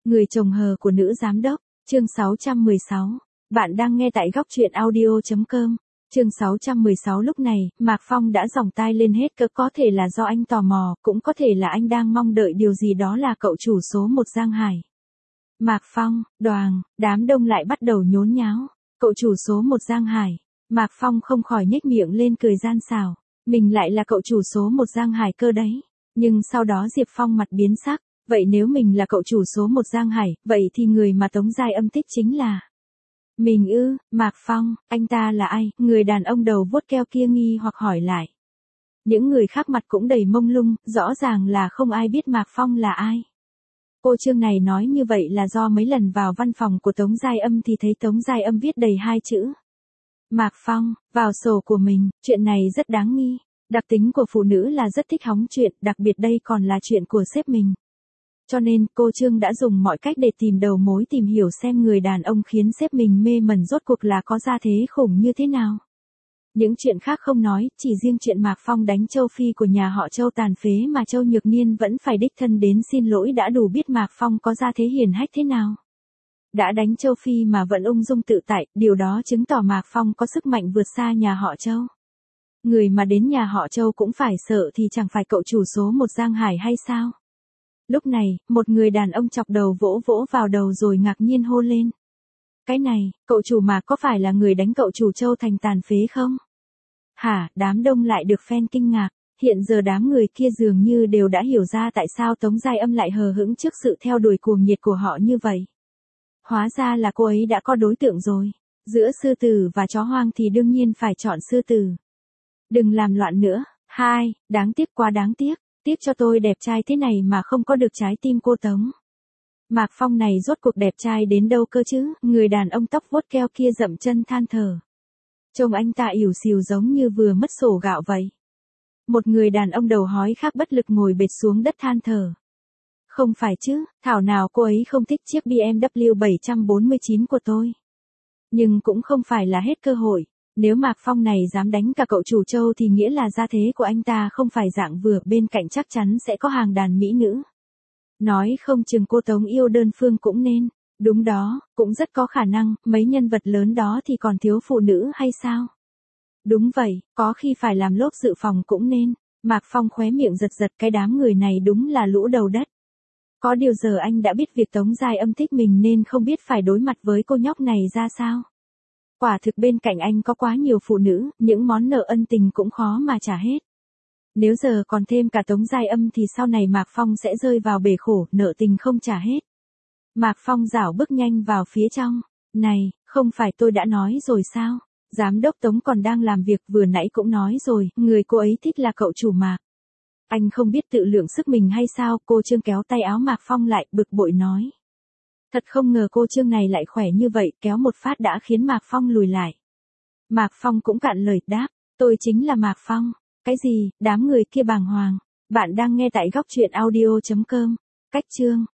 Người chồng hờ của nữ giám đốc, chương 616. Bạn đang nghe tại góc truyện audio.com. Chương 616 lúc này, Mạc Phong đã giòng tai lên hết cỡ, có thể là do anh tò mò, cũng có thể là anh đang mong đợi điều gì đó là cậu chủ số 1 Giang Hải. Mạc Phong, Đoàn, đám đông lại bắt đầu nhốn nháo. Cậu chủ số 1 Giang Hải. Mạc Phong không khỏi nhếch miệng lên cười gian xảo. Mình lại là cậu chủ số 1 Giang Hải cơ đấy. Nhưng sau đó Diệp Phong mặt biến sắc. Vậy nếu mình là cậu chủ số 1 Giang Hải, vậy thì người mà Tống Giai Âm thích chính là mình ư? Mạc Phong, anh ta là ai? Người đàn ông đầu vuốt keo kia nghi hoặc hỏi lại. Những người khác mặt cũng đầy mông lung, rõ ràng là không ai biết Mạc Phong là ai. Cô Trương này nói như vậy là do mấy lần vào văn phòng của Tống Giai Âm thì thấy Tống Giai Âm viết đầy 2 chữ Mạc Phong vào sổ của mình. Chuyện này rất đáng nghi. Đặc tính của phụ nữ là rất thích hóng chuyện, đặc biệt đây còn là chuyện của sếp mình. Cho nên, cô Trương đã dùng mọi cách để tìm đầu mối, tìm hiểu xem người đàn ông khiến sếp mình mê mẩn rốt cuộc là có gia thế khủng như thế nào. Những chuyện khác không nói, chỉ riêng chuyện Mạc Phong đánh Châu Phi của nhà họ Châu tàn phế mà Châu Nhược Niên vẫn phải đích thân đến xin lỗi đã đủ biết Mạc Phong có gia thế hiển hách thế nào. Đã đánh Châu Phi mà vẫn ung dung tự tại, điều đó chứng tỏ Mạc Phong có sức mạnh vượt xa nhà họ Châu. Người mà đến nhà họ Châu cũng phải sợ thì chẳng phải cậu chủ số 1 Giang Hải hay sao? Lúc này, một người đàn ông chọc đầu vỗ vỗ vào đầu rồi ngạc nhiên hô lên. Cái này, cậu chủ Mạc có phải là người đánh cậu chủ Châu thành tàn phế không? Hả, đám đông lại được phen kinh ngạc. Hiện giờ đám người kia dường như đều đã hiểu ra tại sao Tống Giai Âm lại hờ hững trước sự theo đuổi cuồng nhiệt của họ như vậy. Hóa ra là cô ấy đã có đối tượng rồi. Giữa sư tử và chó hoang thì đương nhiên phải chọn sư tử. Đừng làm loạn nữa. Đáng tiếc quá đáng tiếc. Tiếc cho tôi đẹp trai thế này mà không có được trái tim cô Tống. Mạc Phong này rốt cuộc đẹp trai đến đâu cơ chứ? Người đàn ông tóc vuốt keo kia dậm chân than thở. Trông anh ta ỉu xìu giống như vừa mất sổ gạo vậy. Một người đàn ông đầu hói khác bất lực ngồi bệt xuống đất than thở. Không phải chứ, thảo nào cô ấy không thích chiếc BMW 749 của tôi. Nhưng cũng không phải là hết cơ hội. Nếu Mạc Phong này dám đánh cả cậu chủ Châu thì nghĩa là gia thế của anh ta không phải dạng vừa, bên cạnh chắc chắn sẽ có hàng đàn mỹ nữ. Nói không chừng cô Tống yêu đơn phương cũng nên. Đúng đó, cũng rất có khả năng, mấy nhân vật lớn đó thì còn thiếu phụ nữ hay sao? Đúng vậy, có khi phải làm lốp dự phòng cũng nên. Mạc Phong khóe miệng giật giật, cái đám người này đúng là lũ đầu đất. Có điều giờ anh đã biết việc Tống Giai Âm thích mình nên không biết phải đối mặt với cô nhóc này ra sao. Quả thực bên cạnh anh có quá nhiều phụ nữ, những món nợ ân tình cũng khó mà trả hết. Nếu giờ còn thêm cả Tống Giai Âm thì sau này Mạc Phong sẽ rơi vào bể khổ, nợ tình không trả hết. Mạc Phong rảo bước nhanh vào phía trong. Này, không phải tôi đã nói rồi sao? Giám đốc Tống còn đang làm việc, vừa nãy cũng nói rồi, người cô ấy thích là cậu chủ Mạc. Anh không biết tự lượng sức mình hay sao? Cô Trương kéo tay áo Mạc Phong lại, bực bội nói. Thật không ngờ cô Trương này lại khỏe như vậy, kéo một phát đã khiến Mạc Phong lùi lại. Mạc Phong cũng cạn lời đáp, tôi chính là Mạc Phong. Cái gì? Đám người kia bàng hoàng. Bạn đang nghe tại góc truyện audio.com. Cách chương